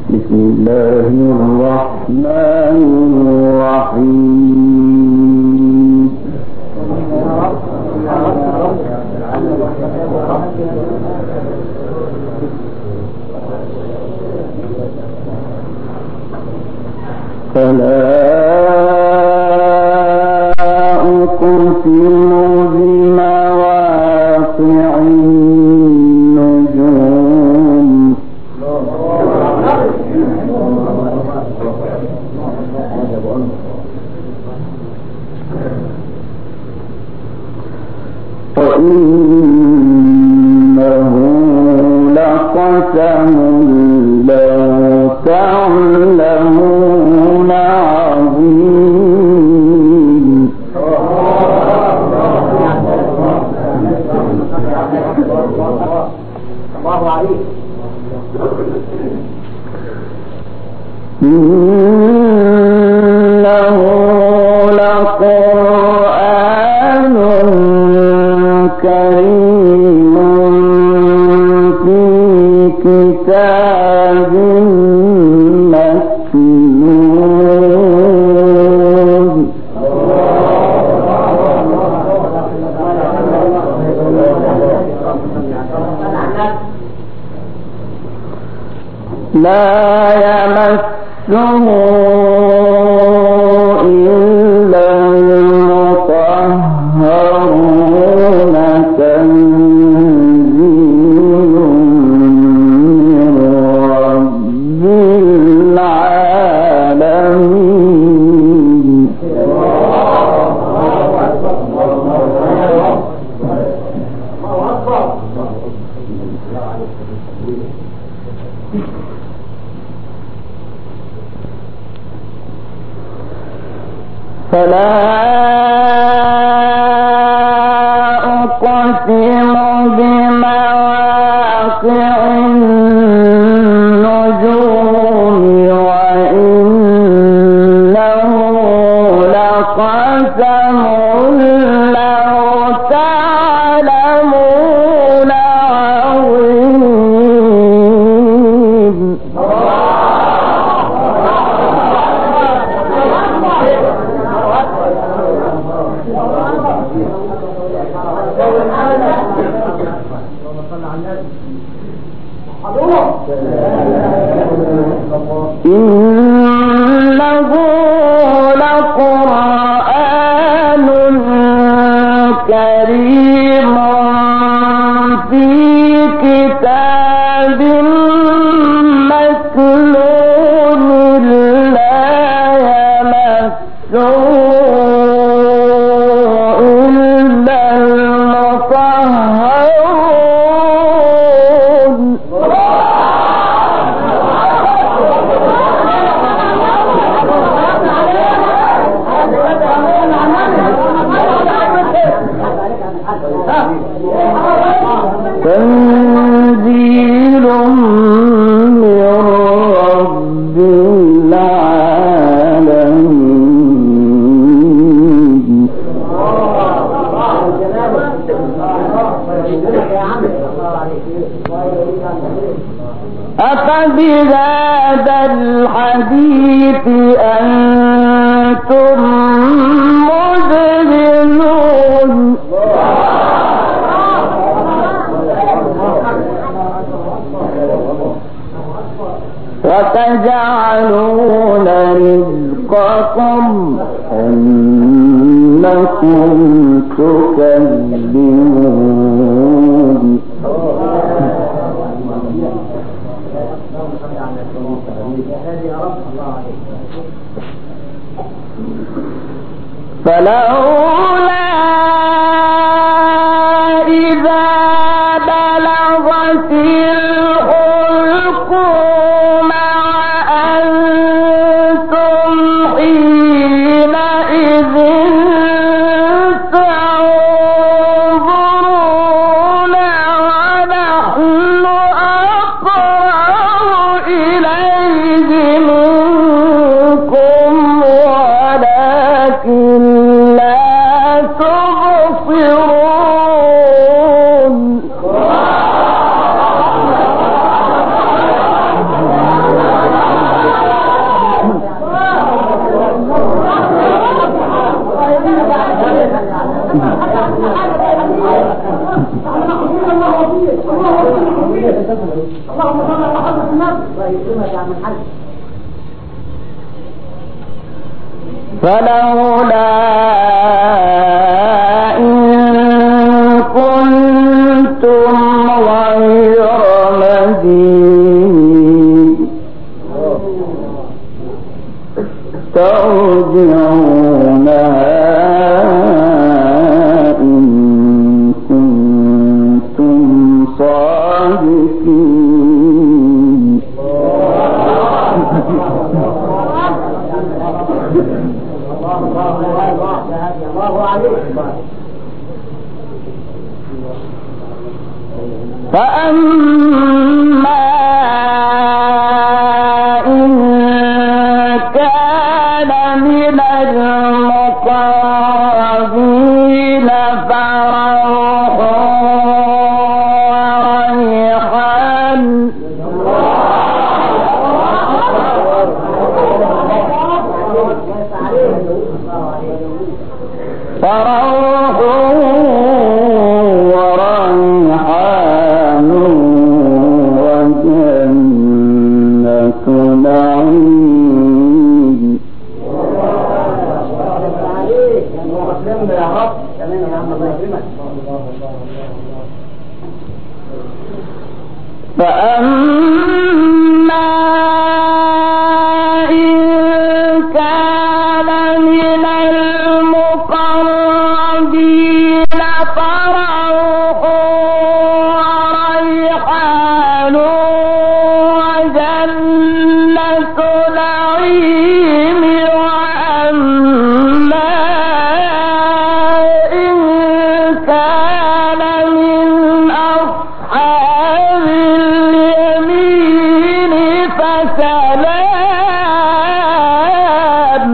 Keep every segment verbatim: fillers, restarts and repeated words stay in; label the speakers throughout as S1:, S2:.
S1: بسم الله الرحمن الرحيم. فلا أقسم بمواقع النجوم وإنه لقسم لو تعلمون عظيم.
S2: الله عليك.
S1: إنه لقرآن كريم في كتاب مكنون لا يمسه إلا المطهرون تنزيل من رب العالمين. فلا أقسم بمواقع النجوم وإنه لقسم لو تعلمون عظيم. إنه لقرآن كريم في كتاب مكنون لا يمسه إلا المطهرون. تنزيل من رب العالمين. أفبهذا الحديث أنتم مدهنون. وتجعلون رزقكم أنكم تكذبون. فلولا إذا بلغت الحلقوم وأنتم حينئذ تنظرون ونحن أقرب إليه منكم ولكن لا
S2: اللهم صل على حضرة النبي. الله يكرمك يا عم الحاج.
S1: فلولا إن كنتم غير مدينين ترجعونها إن كنتم صادقين. فأما إن كان من المقربين فروح وريحان فروح وريحان وجنة نعيم. فأما إن كان من المقربين فروح وريحان وجنة نعيم. وأما إن كان من أصحاب اليمين فسلام.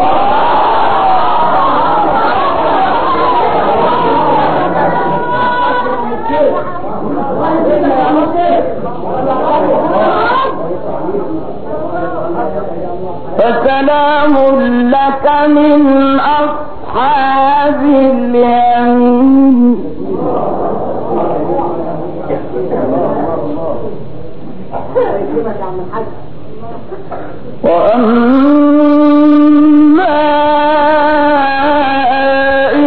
S1: فسلام لك من أصحاب اليمين. وأما إن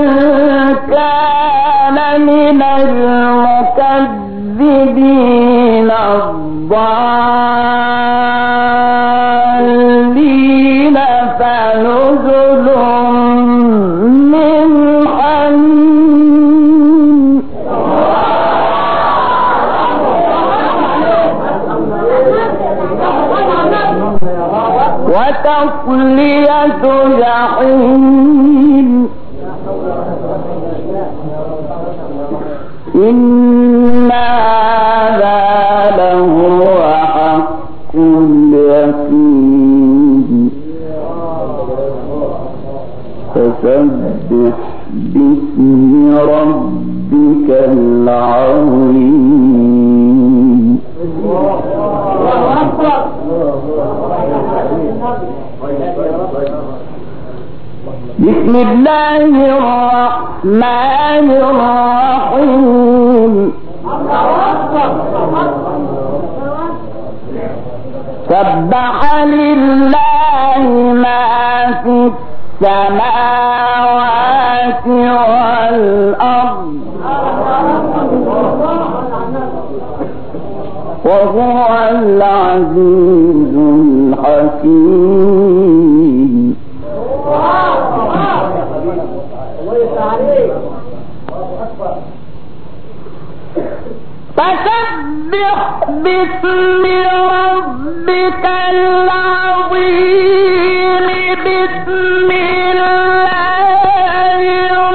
S1: كان من المكذبين الضالين فنزل من حميم. وتصلية جحيم. إن هذا لهو حق اليقين. فسبح باسم ربك العظيم. بسم الله الرحمن الرحيم. سبح لله ما في السماوات والأرض وهو العزيز الحكيم. فسبح باسم ربك العظيم. بسم الله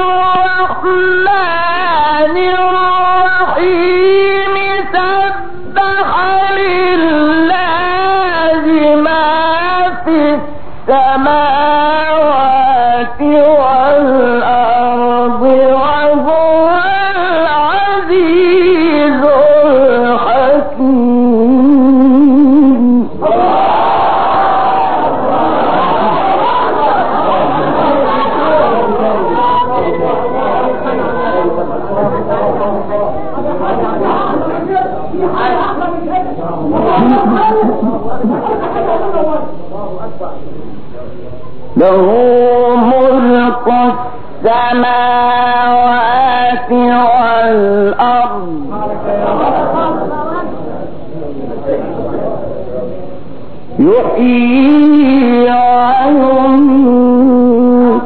S1: الرحمن الرحيم. سبح لله ما في السماوات والأرض وهو العزيز الحكيم. له ملك السماوات والأرض يحيي ويميت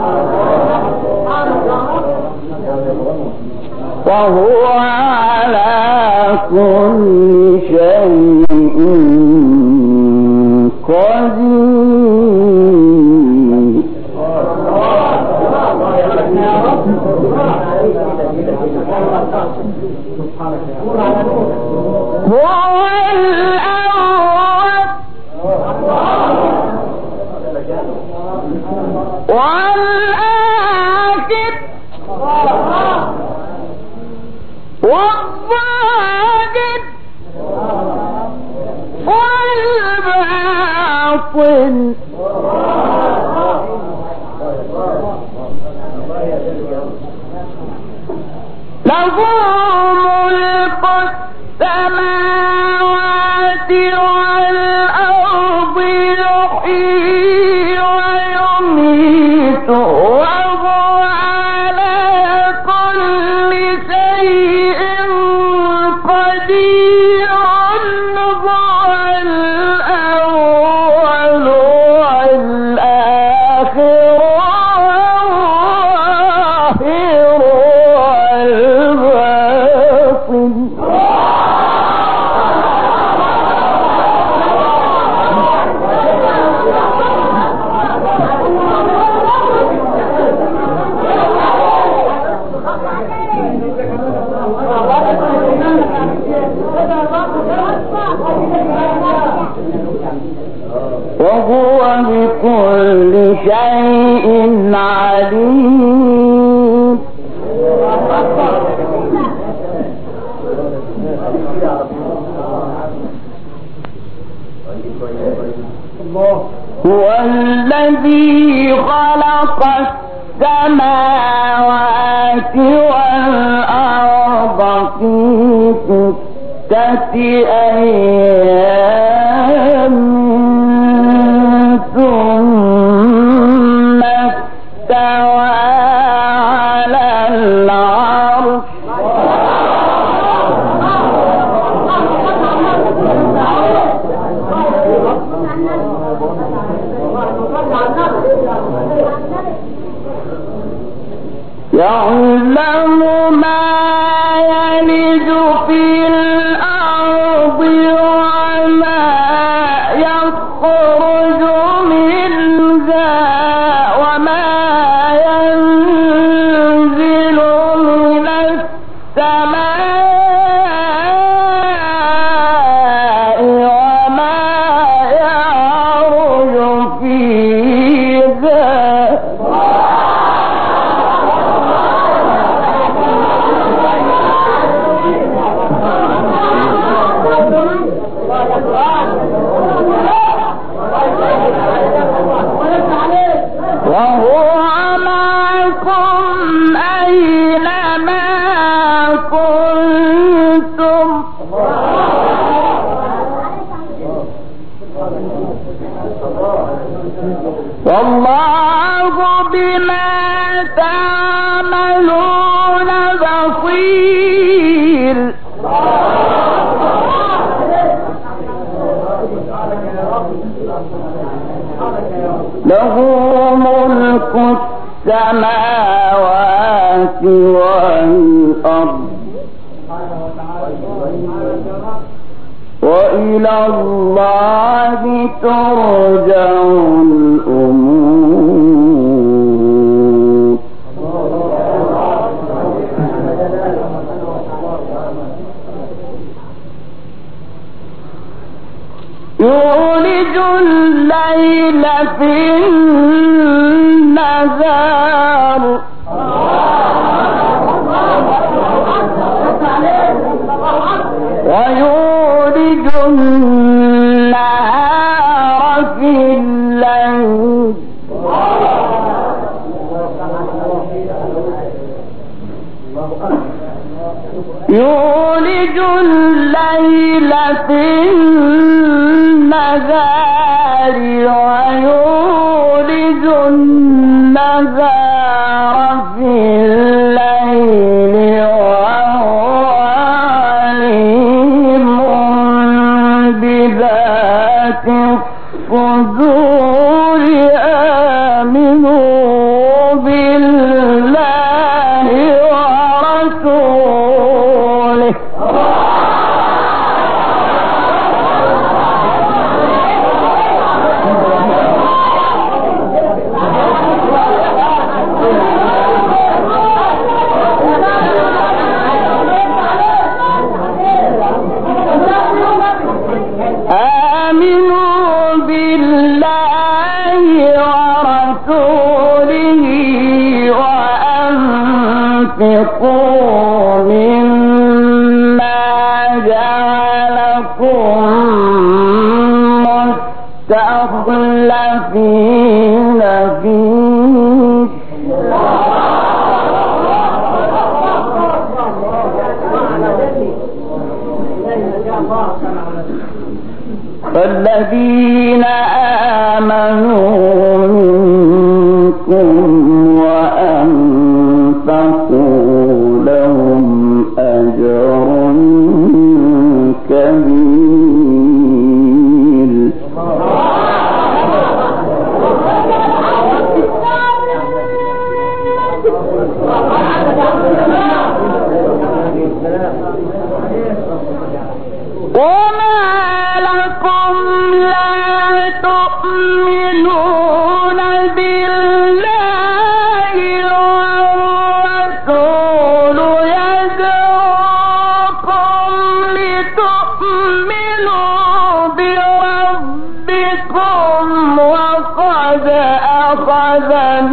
S1: وهو على كل شيء قدير. هو الأول والآخر والظاهر والباطن له ملك السماوات والأرض يحيي ويميت وهو على كل شيء قدير. هو الأول والآخر وهو بكل شيء عليم. هو الذي خلق السماوات والأرض في ستة أيام ثم استوى على العرش يعلم ما يلج في الأرض وما يخرج منها وما ينزل من السماء وما يعرج فيها وهو معكم أينما كنتم والله بما تعملون بصير. له ملك السماوات والأرض وإلى الله ترجع الأمور. يولج الليل في النهار ويولج النهار في الليل يولج الليل في النهار ويولج النهار في الليل وهو عليم بذات الصدور آمنوا بالله ورسوله آمنوا بالله ورسوله وأنفقوا مما جعلكم مستخلفين فيه فالذين آمنوا منكم وأنفقوا لهم أجر كبير وما لكم لا تؤمنون بالله والرسول يدعوكم لتؤمنوا بربكم وقد أخذ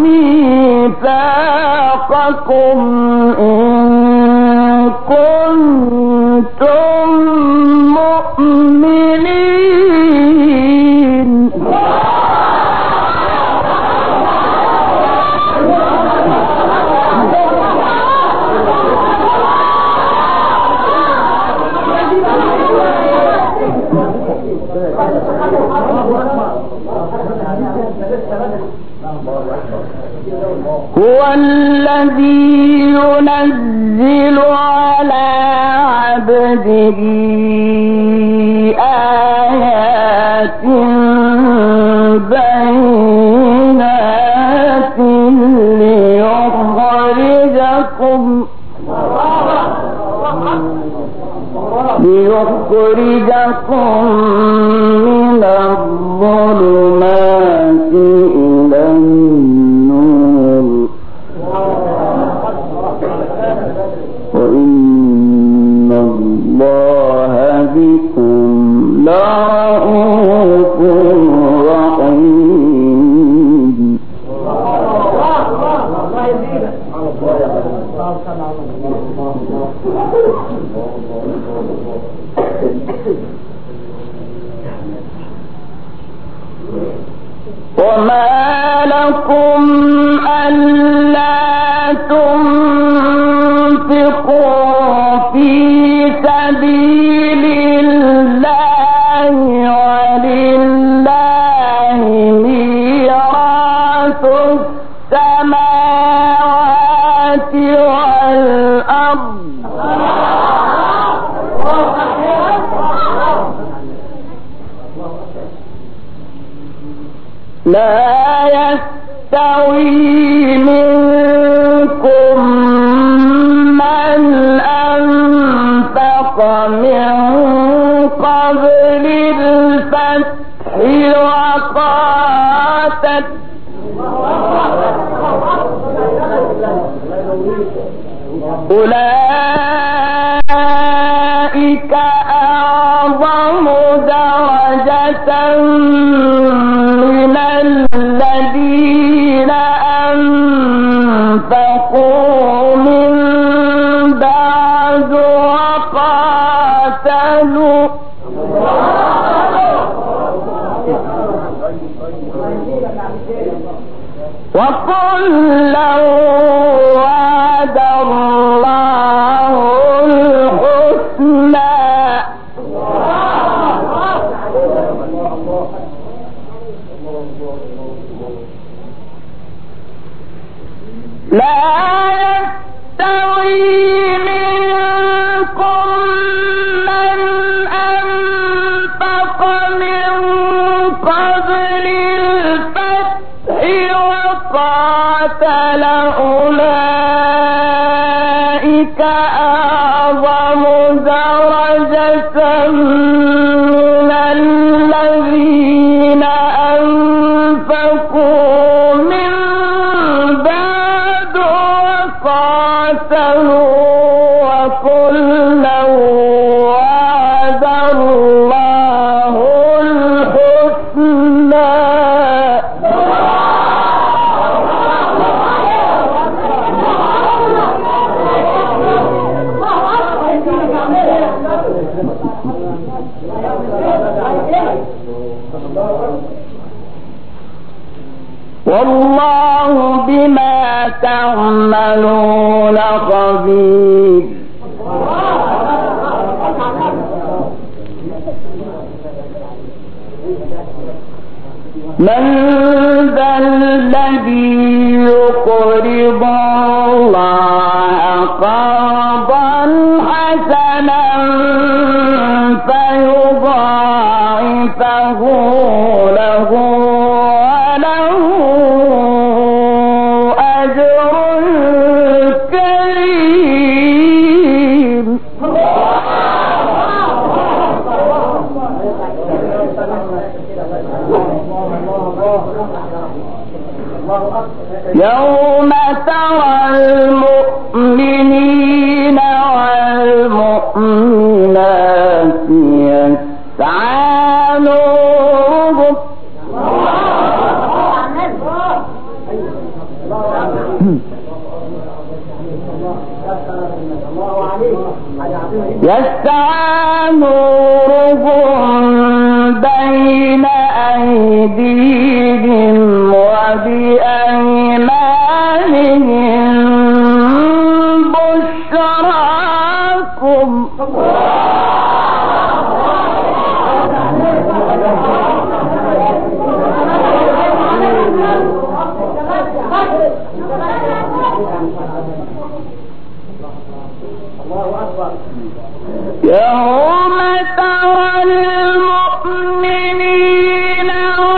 S1: ميثاقكم إن كنتم مؤمنين هو الذي ينزل على عبده آيات بينات ليخرجكم ليخرجكم من الظلمات إلى النور وإن الله بكم لرؤوف رحيم. وما لكم ألا تنفقوا في سبيل الله ولله ميراث السماوات والأرض لا يستوي منكم من أنفق من قبل الفتح وقاتل أولئك أعظم درجة من الذين أنفقوا من بعد وقاتلوا وكلا وعد الله الحسنى والله بما تعملون خبير. من ذا الذي يقرض الله قرضا حسنا فيضاعفه له وله أجر كريم. يوم ترى المؤمنين والمؤمنات يسعى نورهم يسعى نورهم بين أيديهم وبأيمانهم بشراكم يوم ترى المؤمنين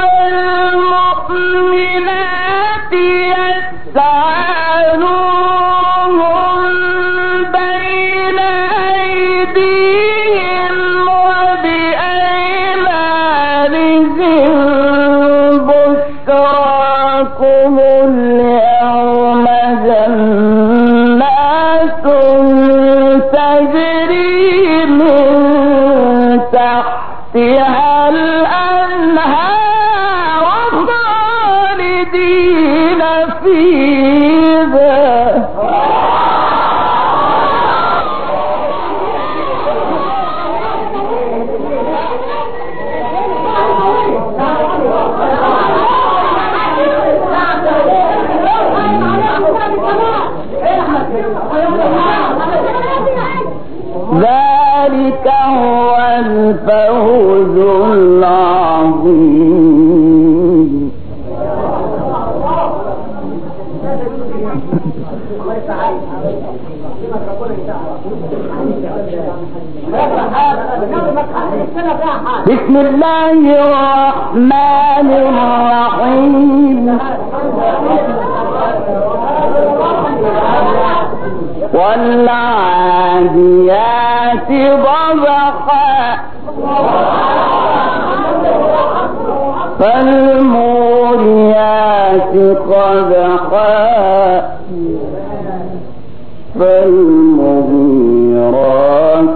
S1: والمؤمنات يسعى نورهم بين أيديهم وبأيمانهم بشراكم اليوم جنات تجري من تحتها الأنهار خالدين فيها ذلك هو الفوز العظيم. بسم الله الرحمن الرحيم. والعاديات ضبحا فالموريات قدحا فالمغيرات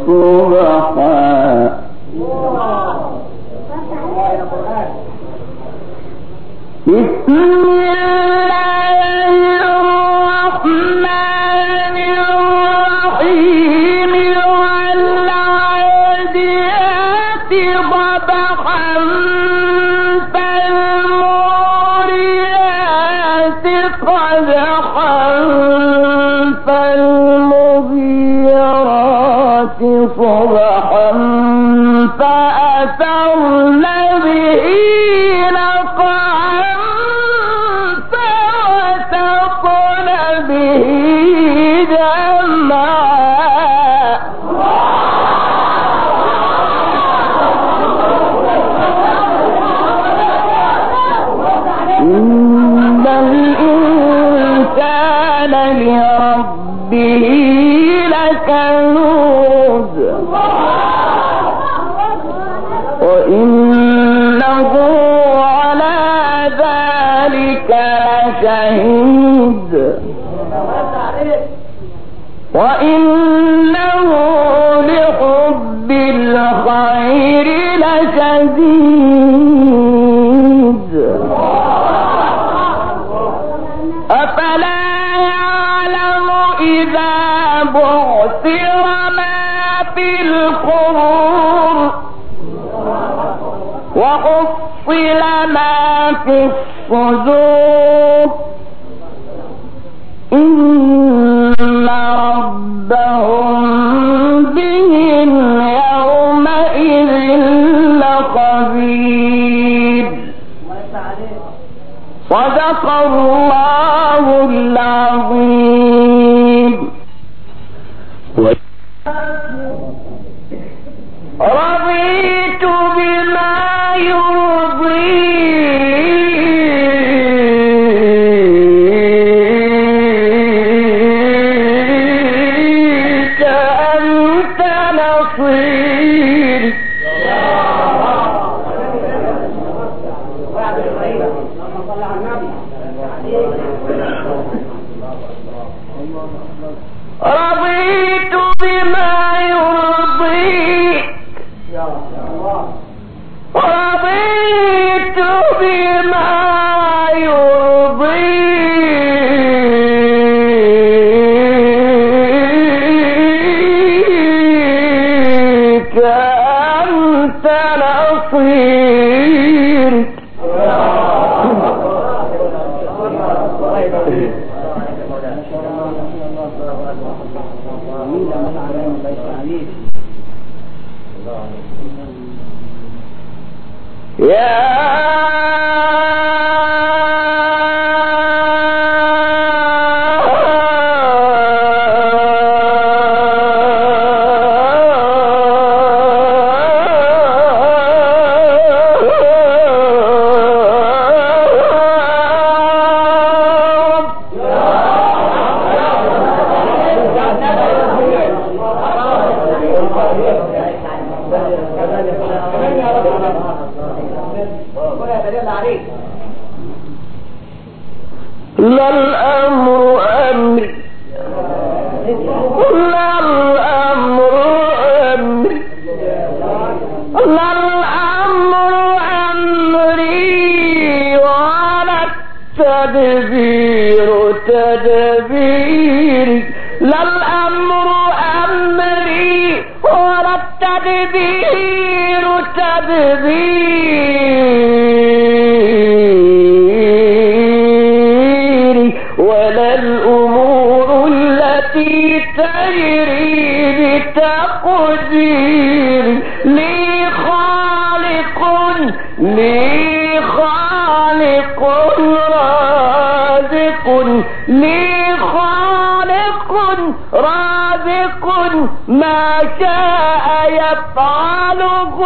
S1: صبحا بسم الله الرحمن الرحيم. والعاديات ضبحا فالموريات قدحا فالمغيرات صبحا فأثرن به نقعا فوسطن به جمعا إن الإنسان لربه لكنود وإنه على ذلك لشهيد وإنه لحب الخير لشديد أفلا يعلم إذا بعثر ما في القبور وحصل ما في الصدور إن ربهم بهم يومئذ لخبير. صدق الله العظيم. رضيت بما يرضيك أنت نصيري. رضيت بما يرضيك رضيت بما يرضيك أنت نصيري. يا لا الأمر أمري لا الأمر أمري لا الأمر أمري ولا التدبير تدبيري. لا الأمر أمري ولا التدبير تدبيري ولا الأمور التي تجري بتقديري. لي خالق لي خالق رازق لي خالق رازق ما شاء يفعله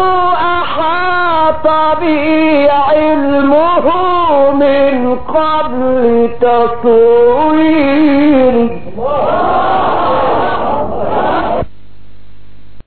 S1: أحاط بي علمه من قبل تصويري.